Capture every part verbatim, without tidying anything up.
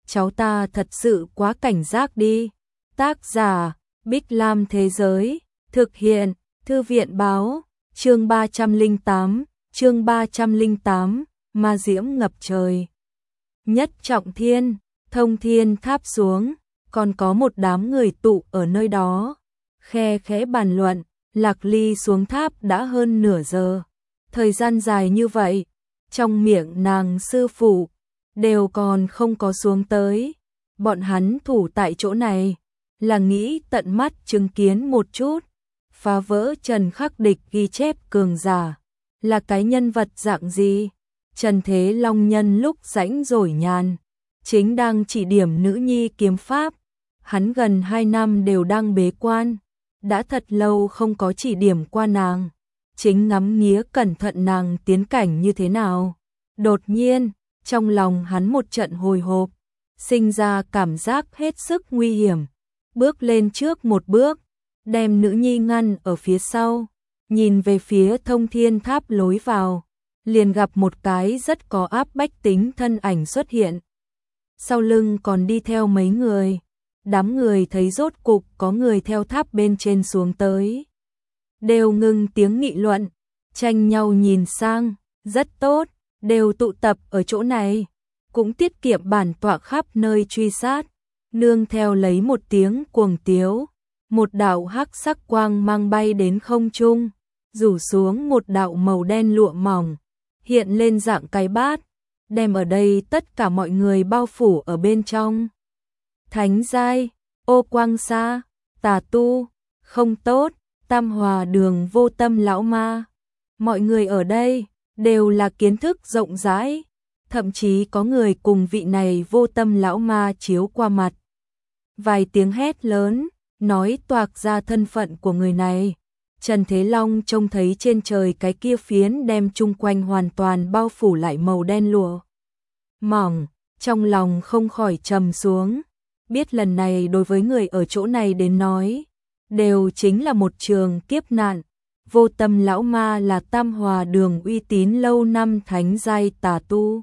cháu ta thật sự quá cảnh giác đi. Tác giả, Bích Lam Thế Giới, thực hiện, Thư viện Báo, chương ba trăm lẻ tám, chương ba trăm lẻ tám, ma diễm ngập trời. Nhất Trọng Thiên, Thông Thiên Tháp xuống, còn có một đám người tụ ở nơi đó. Khe khẽ bàn luận, Lạc Ly xuống tháp đã hơn nửa giờ. Thời gian dài như vậy, trong miệng nàng sư phụ, đều còn không có xuống tới. Bọn hắn thủ tại chỗ này, là nghĩ tận mắt chứng kiến một chút, phá vỡ Trần Khắc Địch ghi chép cường giả, là cái nhân vật dạng gì. Trần Thế Long nhân lúc rãnh rỗi nhàn, chính đang chỉ điểm nữ nhi kiếm pháp. Hắn gần hai năm đều đang bế quan, đã thật lâu không có chỉ điểm qua nàng, chính ngắm nghía cẩn thận nàng tiến cảnh như thế nào. Đột nhiên, trong lòng hắn một trận hồi hộp, sinh ra cảm giác hết sức nguy hiểm, bước lên trước một bước, đem nữ nhi ngăn ở phía sau, nhìn về phía Thông Thiên Tháp lối vào, liền gặp một cái rất có áp bách tính thân ảnh xuất hiện. Sau lưng còn đi theo mấy người, đám người thấy rốt cục có người theo tháp bên trên xuống tới. Đều ngừng tiếng nghị luận, tranh nhau nhìn sang, rất tốt, đều tụ tập ở chỗ này, cũng tiết kiệm bản tọa khắp nơi truy sát. Nương theo lấy một tiếng cuồng tiếu, một đạo hắc sắc quang mang bay đến không trung, rủ xuống một đạo màu đen lụa mỏng, hiện lên dạng cái bát, đem ở đây tất cả mọi người bao phủ ở bên trong. Thánh giai, Ô Quang Sa, tà tu, không tốt, Tam Hòa Đường Vô Tâm lão ma. Mọi người ở đây đều là kiến thức rộng rãi, thậm chí có người cùng vị này Vô Tâm lão ma chiếu qua mặt. Vài tiếng hét lớn, nói toạc ra thân phận của người này. Trần Thế Long trông thấy trên trời cái kia phiến đem chung quanh hoàn toàn bao phủ lại màu đen lụa mỏng, trong lòng không khỏi trầm xuống. Biết lần này đối với người ở chỗ này đến nói, đều chính là một trường kiếp nạn. Vô Tâm lão ma là Tam Hòa Đường uy tín lâu năm thánh giai tà tu.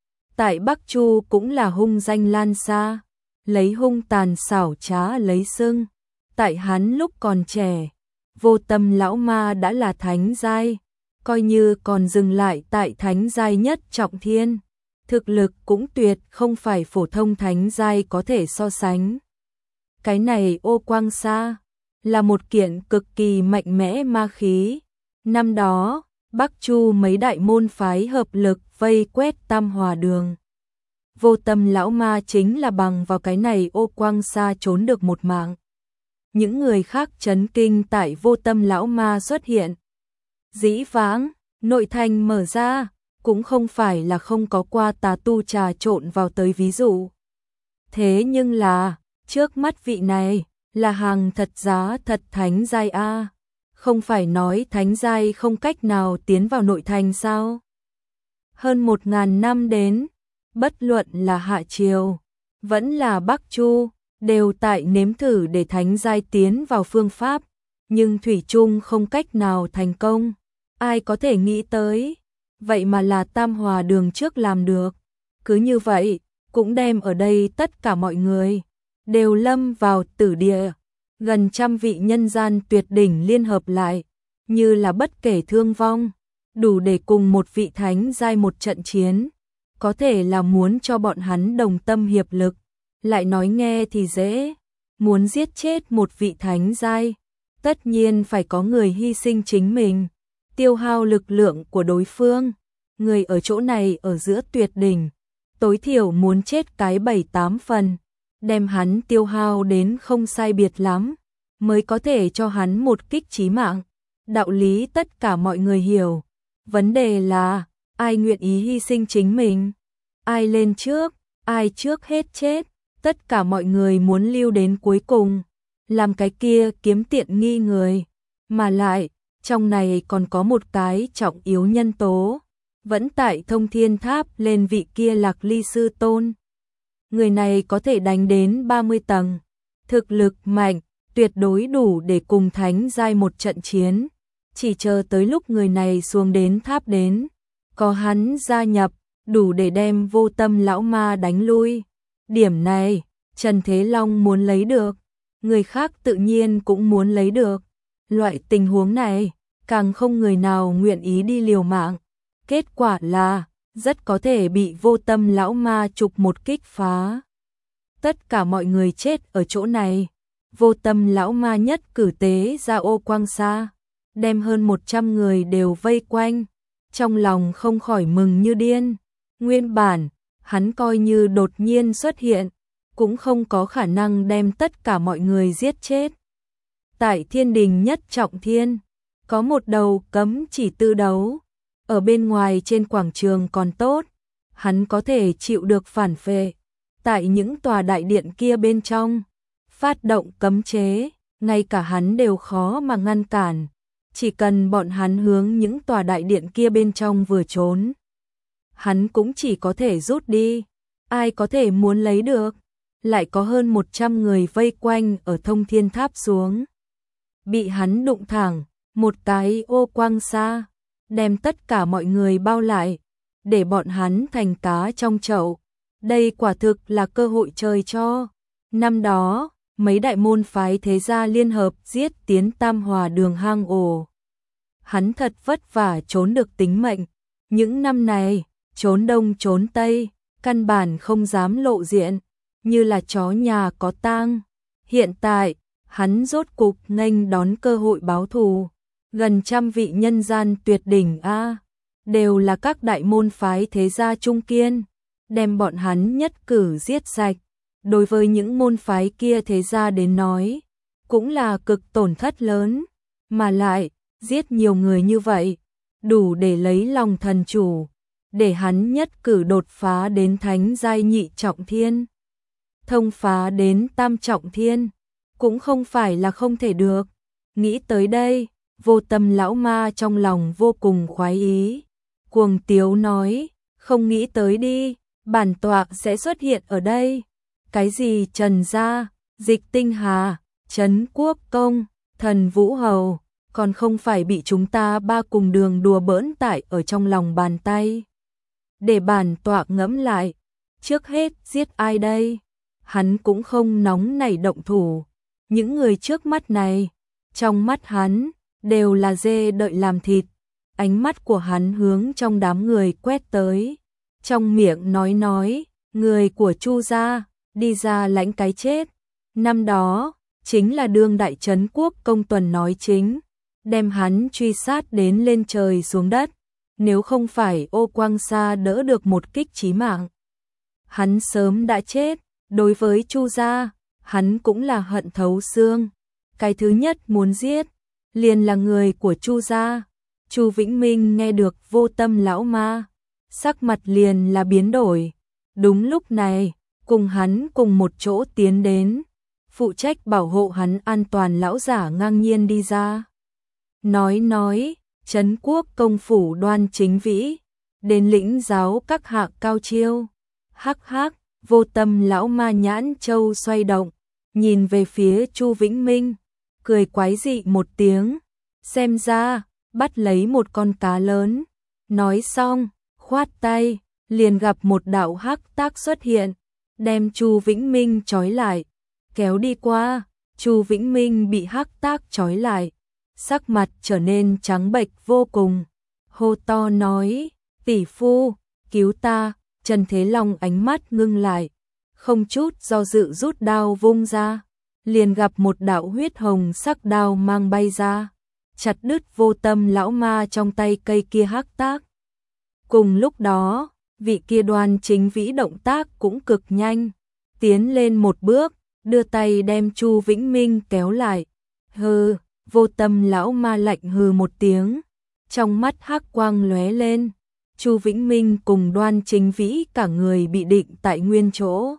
Tại Bắc Chu cũng là hung danh lan xa, lấy hung tàn xảo trá lấy xưng. Tại hắn lúc còn trẻ, Vô Tâm lão ma đã là thánh giai, coi như còn dừng lại tại thánh giai nhất trọng thiên, thực lực cũng tuyệt không phải phổ thông thánh giai có thể so sánh. Cái này Ô Quang Sa là một kiện cực kỳ mạnh mẽ ma khí. Năm đó, Bắc Chu mấy đại môn phái hợp lực vây quét Tam Hòa Đường. Vô Tâm lão ma chính là bằng vào cái này Ô Quang Sa trốn được một mạng. Những người khác chấn kinh tại Vô Tâm lão ma xuất hiện. Dĩ vãng, nội thành mở ra, cũng không phải là không có qua tà tu trà trộn vào tới ví dụ. Thế nhưng là, trước mắt vị này, là hàng thật giá thật thánh giai a. Không phải nói thánh giai không cách nào tiến vào nội thành sao? Hơn một ngàn năm đến, bất luận là Hạ Triều, vẫn là Bắc Chu, đều tại nếm thử để thánh giai tiến vào phương pháp, nhưng thủy chung không cách nào thành công. Ai có thể nghĩ tới, vậy mà là Tam Hòa Đường trước làm được. Cứ như vậy, cũng đem ở đây tất cả mọi người đều lâm vào tử địa. Gần trăm vị nhân gian tuyệt đỉnh liên hợp lại, như là bất kể thương vong, đủ để cùng một vị thánh giai một trận chiến. Có thể là muốn cho bọn hắn đồng tâm hiệp lực, lại nói nghe thì dễ, muốn giết chết một vị thánh giai, tất nhiên phải có người hy sinh chính mình, tiêu hao lực lượng của đối phương. Người ở chỗ này ở giữa tuyệt đỉnh, tối thiểu muốn chết cái bảy tám phần, đem hắn tiêu hao đến không sai biệt lắm, mới có thể cho hắn một kích chí mạng. Đạo lý tất cả mọi người hiểu, vấn đề là ai nguyện ý hy sinh chính mình, ai lên trước, ai trước hết chết. Tất cả mọi người muốn lưu đến cuối cùng, làm cái kia kiếm tiện nghi người. Mà lại, trong này còn có một cái trọng yếu nhân tố, vẫn tại Thông Thiên Tháp lên vị kia Lạc Ly sư tôn. Người này có thể đánh đến ba mươi tầng, thực lực mạnh, tuyệt đối đủ để cùng thánh giai một trận chiến. Chỉ chờ tới lúc người này xuống đến tháp đến, có hắn gia nhập, đủ để đem Vô Tâm lão ma đánh lui. Điểm này, Trần Thế Long muốn lấy được, người khác tự nhiên cũng muốn lấy được. Loại tình huống này, càng không người nào nguyện ý đi liều mạng. Kết quả là, rất có thể bị Vô Tâm lão ma chụp một kích phá. Tất cả mọi người chết ở chỗ này. Vô Tâm lão ma nhất cử tế ra ô quang xa, đem hơn một trăm người đều vây quanh, trong lòng không khỏi mừng như điên. Nguyên bản, hắn coi như đột nhiên xuất hiện, cũng không có khả năng đem tất cả mọi người giết chết. Tại Thiên Đình nhất trọng thiên, có một đầu cấm chỉ tư đấu, ở bên ngoài trên quảng trường còn tốt, hắn có thể chịu được phản phệ. Tại những tòa đại điện kia bên trong, phát động cấm chế, ngay cả hắn đều khó mà ngăn cản. Chỉ cần bọn hắn hướng những tòa đại điện kia bên trong vừa trốn, hắn cũng chỉ có thể rút đi. Ai có thể muốn lấy được? Lại có hơn một trăm người vây quanh ở Thông Thiên Tháp xuống. Bị hắn đụng thẳng, một cái ô quang xa, đem tất cả mọi người bao lại, để bọn hắn thành cá trong chậu. Đây quả thực là cơ hội trời cho. Năm đó, mấy đại môn phái thế gia liên hợp giết tiến Tam Hòa đường hang ổ. Hắn thật vất vả trốn được tính mệnh. Những năm này, trốn đông trốn tây, căn bản không dám lộ diện, như là chó nhà có tang. Hiện tại, hắn rốt cục nghênh đón cơ hội báo thù. Gần trăm vị nhân gian tuyệt đỉnh a, đều là các đại môn phái thế gia trung kiên, đem bọn hắn nhất cử giết sạch. Đối với những môn phái kia thế gia đến nói, cũng là cực tổn thất lớn, mà lại, giết nhiều người như vậy, đủ để lấy lòng thần chủ, để hắn nhất cử đột phá đến thánh giai nhị trọng thiên, thông phá đến tam trọng thiên, cũng không phải là không thể được. Nghĩ tới đây, Vô Tâm lão ma trong lòng vô cùng khoái ý, cuồng tiếu nói, không nghĩ tới đi, bản tọa sẽ xuất hiện ở đây. Cái gì Trần gia, Dịch Tinh Hà, Trấn Quốc Công, Thần Vũ Hầu, còn không phải bị chúng ta ba cùng đường đùa bỡn tại ở trong lòng bàn tay. Để bản tọa ngẫm lại, trước hết giết ai đây? Hắn cũng không nóng nảy động thủ. Những người trước mắt này, trong mắt hắn, đều là dê đợi làm thịt. Ánh mắt của hắn hướng trong đám người quét tới, trong miệng nói nói, người của Chu gia, đi ra lãnh cái chết. Năm đó, chính là đương đại Trấn Quốc Công Tuần nói chính, đem hắn truy sát đến lên trời xuống đất. Nếu không phải ô quang sa đỡ được một kích chí mạng, hắn sớm đã chết. Đối với Chu gia, hắn cũng là hận thấu xương. Cái thứ nhất muốn giết, liền là người của Chu gia. Chu Vĩnh Minh nghe được Vô Tâm lão ma, sắc mặt liền là biến đổi. Đúng lúc này, cùng hắn cùng một chỗ tiến đến, phụ trách bảo hộ hắn an toàn lão giả ngang nhiên đi ra. Nói nói, Trấn Quốc Công phủ Đoan Chính Vĩ, đến lĩnh giáo các hạ cao chiêu. Hắc hắc, Vô Tâm lão ma nhãn châu xoay động, nhìn về phía Chu Vĩnh Minh, cười quái dị một tiếng, xem ra, bắt lấy một con cá lớn. Nói xong, khoát tay, liền gặp một đạo hắc tác xuất hiện, đem Chu Vĩnh Minh trói lại, kéo đi qua. Chu Vĩnh Minh bị hắc tác trói lại, sắc mặt trở nên trắng bệch vô cùng, hô to nói, tỷ phu, cứu ta. Trần Thế Long ánh mắt ngưng lại, không chút do dự rút đao vung ra, liền gặp một đạo huyết hồng sắc đao mang bay ra, chặt đứt Vô Tâm lão ma trong tay cây kia hắc tác. Cùng lúc đó, vị kia Đoan Chính Vĩ động tác cũng cực nhanh, tiến lên một bước, đưa tay đem Chu Vĩnh Minh kéo lại. Hừ, Vô Tâm lão ma lạnh hừ một tiếng, trong mắt hắc quang lóe lên. Chu Vĩnh Minh cùng Đoan Chính Vĩ cả người bị định tại nguyên chỗ.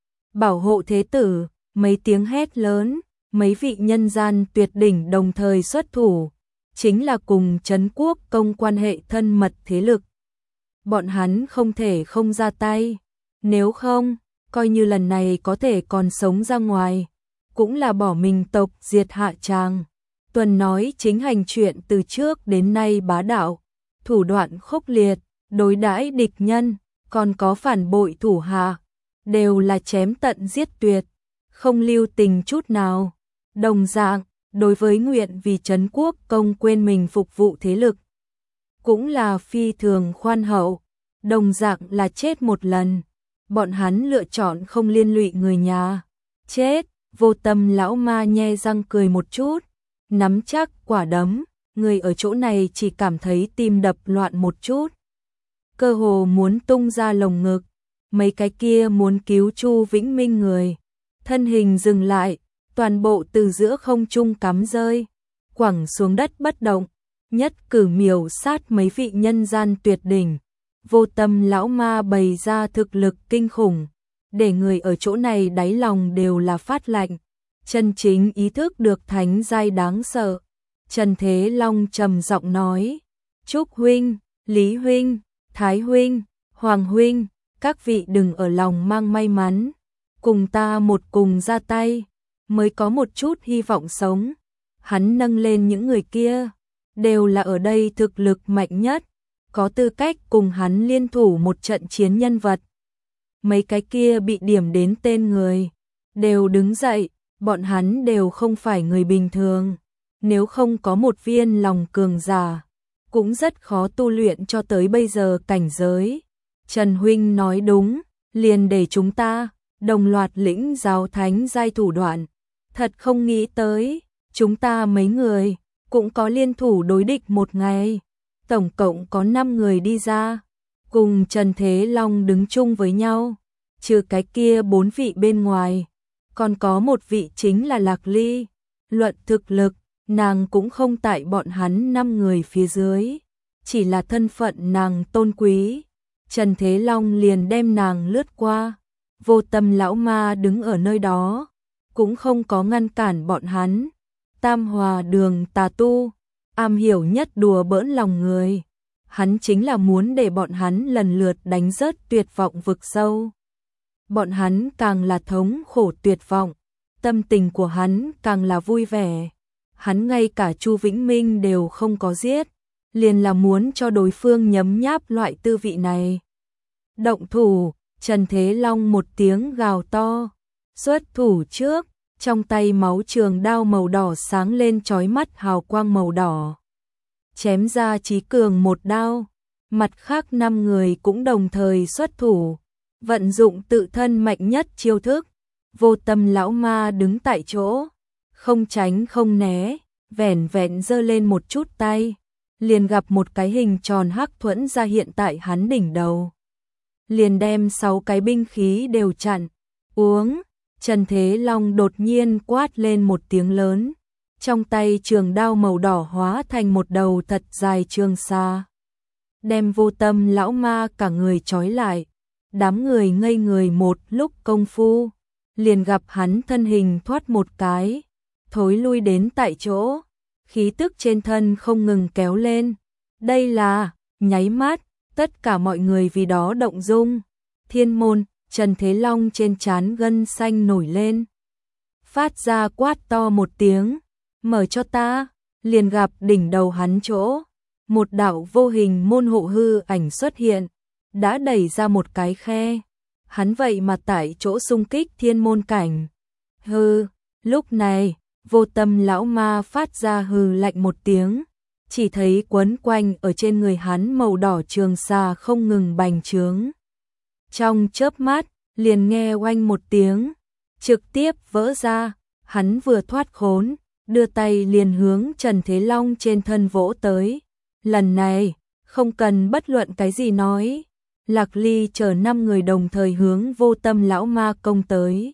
Bảo hộ thế tử, mấy tiếng hét lớn, mấy vị nhân gian tuyệt đỉnh đồng thời xuất thủ, chính là cùng Trấn Quốc Công quan hệ thân mật thế lực. Bọn hắn không thể không ra tay, nếu không, coi như lần này có thể còn sống ra ngoài, cũng là bỏ mình tộc diệt hạ tràng. Tuần nói chính hành chuyện từ trước đến nay bá đạo, thủ đoạn khốc liệt, đối đãi địch nhân, còn có phản bội thủ hạ, đều là chém tận giết tuyệt, không lưu tình chút nào. Đồng dạng, đối với nguyện vì trấn quốc công quên mình phục vụ thế lực, cũng là phi thường khoan hậu, đồng dạng là chết một lần. Bọn hắn lựa chọn không liên lụy người nhà. Chết, Vô Tâm lão ma nhe răng cười một chút, nắm chắc quả đấm, người ở chỗ này chỉ cảm thấy tim đập loạn một chút. Cơ hồ muốn tung ra lồng ngực, mấy cái kia muốn cứu Chu Vĩnh Minh người. Thân hình dừng lại, toàn bộ từ giữa không trung cắm rơi, quẳng xuống đất bất động, nhất cử miểu sát mấy vị nhân gian tuyệt đỉnh. Vô Tâm lão ma bày ra thực lực kinh khủng, để người ở chỗ này đáy lòng đều là phát lạnh, chân chính ý thức được thánh giai đáng sợ. Trần Thế Long trầm giọng nói, Trúc huynh, Lý huynh, Thái huynh, Hoàng huynh, các vị đừng ở lòng mang may mắn, cùng ta một cùng ra tay, mới có một chút hy vọng sống. Hắn nâng lên những người kia, đều là ở đây thực lực mạnh nhất, có tư cách cùng hắn liên thủ một trận chiến nhân vật. Mấy cái kia bị điểm đến tên người, đều đứng dậy, bọn hắn đều không phải người bình thường. Nếu không có một viên lòng cường giả, cũng rất khó tu luyện cho tới bây giờ cảnh giới. Trần huynh nói đúng, liền để chúng ta đồng loạt lĩnh giáo thánh giai thủ đoạn. Thật không nghĩ tới, chúng ta mấy người cũng có liên thủ đối địch một ngày. Tổng cộng có năm người đi ra, cùng Trần Thế Long đứng chung với nhau, trừ cái kia bốn vị bên ngoài, còn có một vị chính là Lạc Ly. Luận thực lực, nàng cũng không tại bọn hắn năm người phía dưới, chỉ là thân phận nàng tôn quý, Trần Thế Long liền đem nàng lướt qua. Vô Tâm lão ma đứng ở nơi đó, cũng không có ngăn cản bọn hắn. Tam Hòa Đường tà tu, am hiểu nhất đùa bỡn lòng người, hắn chính là muốn để bọn hắn lần lượt đánh rớt tuyệt vọng vực sâu. Bọn hắn càng là thống khổ tuyệt vọng, tâm tình của hắn càng là vui vẻ. Hắn ngay cả Chu Vĩnh Minh đều không có giết, liền là muốn cho đối phương nhấm nháp loại tư vị này. Động thủ, Trần Thế Long một tiếng gào to, xuất thủ trước, trong tay máu trường đao màu đỏ sáng lên chói mắt hào quang màu đỏ. Chém ra chí cường một đao, mặt khác năm người cũng đồng thời xuất thủ, vận dụng tự thân mạnh nhất chiêu thức. Vô Tâm lão ma đứng tại chỗ, không tránh không né, vẻn vẹn giơ lên một chút tay, liền gặp một cái hình tròn hắc thuẫn ra hiện tại hắn đỉnh đầu, liền đem sáu cái binh khí đều chặn. Uống, Trần Thế Long đột nhiên quát lên một tiếng lớn, trong tay trường đao màu đỏ hóa thành một đầu thật dài trường xa, đem Vô Tâm lão ma cả người trói lại. Đám người ngây người một lúc công phu, liền gặp hắn thân hình thoát một cái, thối lui đến tại chỗ, khí tức trên thân không ngừng kéo lên. Đây là, nháy mắt, tất cả mọi người vì đó động dung. Thiên môn, Trần Thế Long trên trán gân xanh nổi lên, phát ra quát to một tiếng, mở cho ta. Liền gặp đỉnh đầu hắn chỗ, một đạo vô hình môn hộ hư ảnh xuất hiện, đã đẩy ra một cái khe. Hắn vậy mà tại chỗ xung kích thiên môn cảnh. Hư, lúc này, Vô Tâm lão ma phát ra hừ lạnh một tiếng, chỉ thấy quấn quanh ở trên người hắn màu đỏ trường xa không ngừng bành trướng. Trong chớp mắt, liền nghe oanh một tiếng, trực tiếp vỡ ra. Hắn vừa thoát khốn, đưa tay liền hướng Trần Thế Long trên thân vỗ tới. Lần này, không cần bất luận cái gì nói, Lạc Ly chờ năm người đồng thời hướng Vô Tâm lão ma công tới.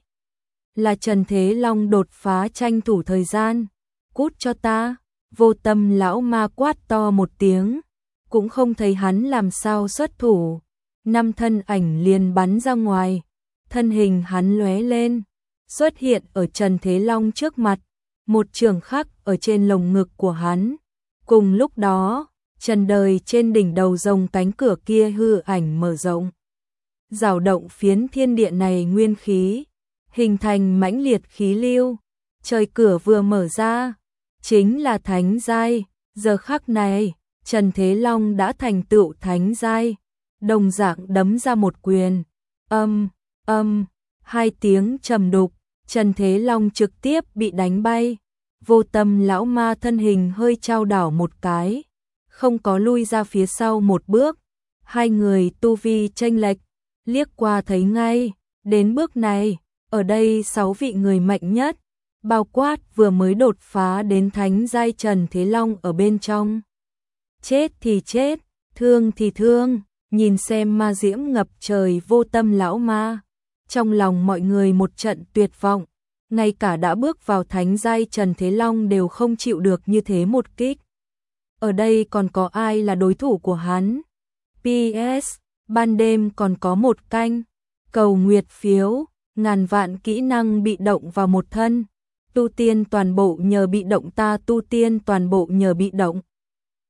Là Trần Thế Long đột phá tranh thủ thời gian. Cút cho ta. Vô Tâm lão ma quát to một tiếng, cũng không thấy hắn làm sao xuất thủ. Năm thân ảnh liền bắn ra ngoài, thân hình hắn lóe lên, xuất hiện ở Trần Thế Long trước mặt, một trường khắc ở trên lồng ngực của hắn. Cùng lúc đó, trần đời trên đỉnh đầu rồng cánh cửa kia hư ảnh mở rộng, dao động phiến thiên địa này nguyên khí, hình thành mãnh liệt khí lưu. Trời cửa vừa mở ra, chính là thánh giai. Giờ khắc này, Trần Thế Long đã thành tựu thánh giai, đồng dạng đấm ra một quyền, âm, Âm, hai tiếng trầm đục, Trần Thế Long trực tiếp bị đánh bay. Vô Tâm lão ma thân hình hơi chao đảo một cái, không có lui ra phía sau một bước. Hai người tu vi chênh lệch, liếc qua thấy ngay, đến bước này, ở đây sáu vị người mạnh nhất, bao quát vừa mới đột phá đến thánh giai Trần Thế Long ở bên trong. Chết thì chết, thương thì thương, nhìn xem ma diễm ngập trời Vô Tâm lão ma. Trong lòng mọi người một trận tuyệt vọng, ngay cả đã bước vào thánh giai Trần Thế Long đều không chịu được như thế một kích. Ở đây còn có ai là đối thủ của hắn? pê ét, ban đêm còn có một canh, cầu nguyệt phiếu, ngàn vạn kỹ năng bị động vào một thân. Tu tiên toàn bộ nhờ bị động, ta tu tiên toàn bộ nhờ bị động.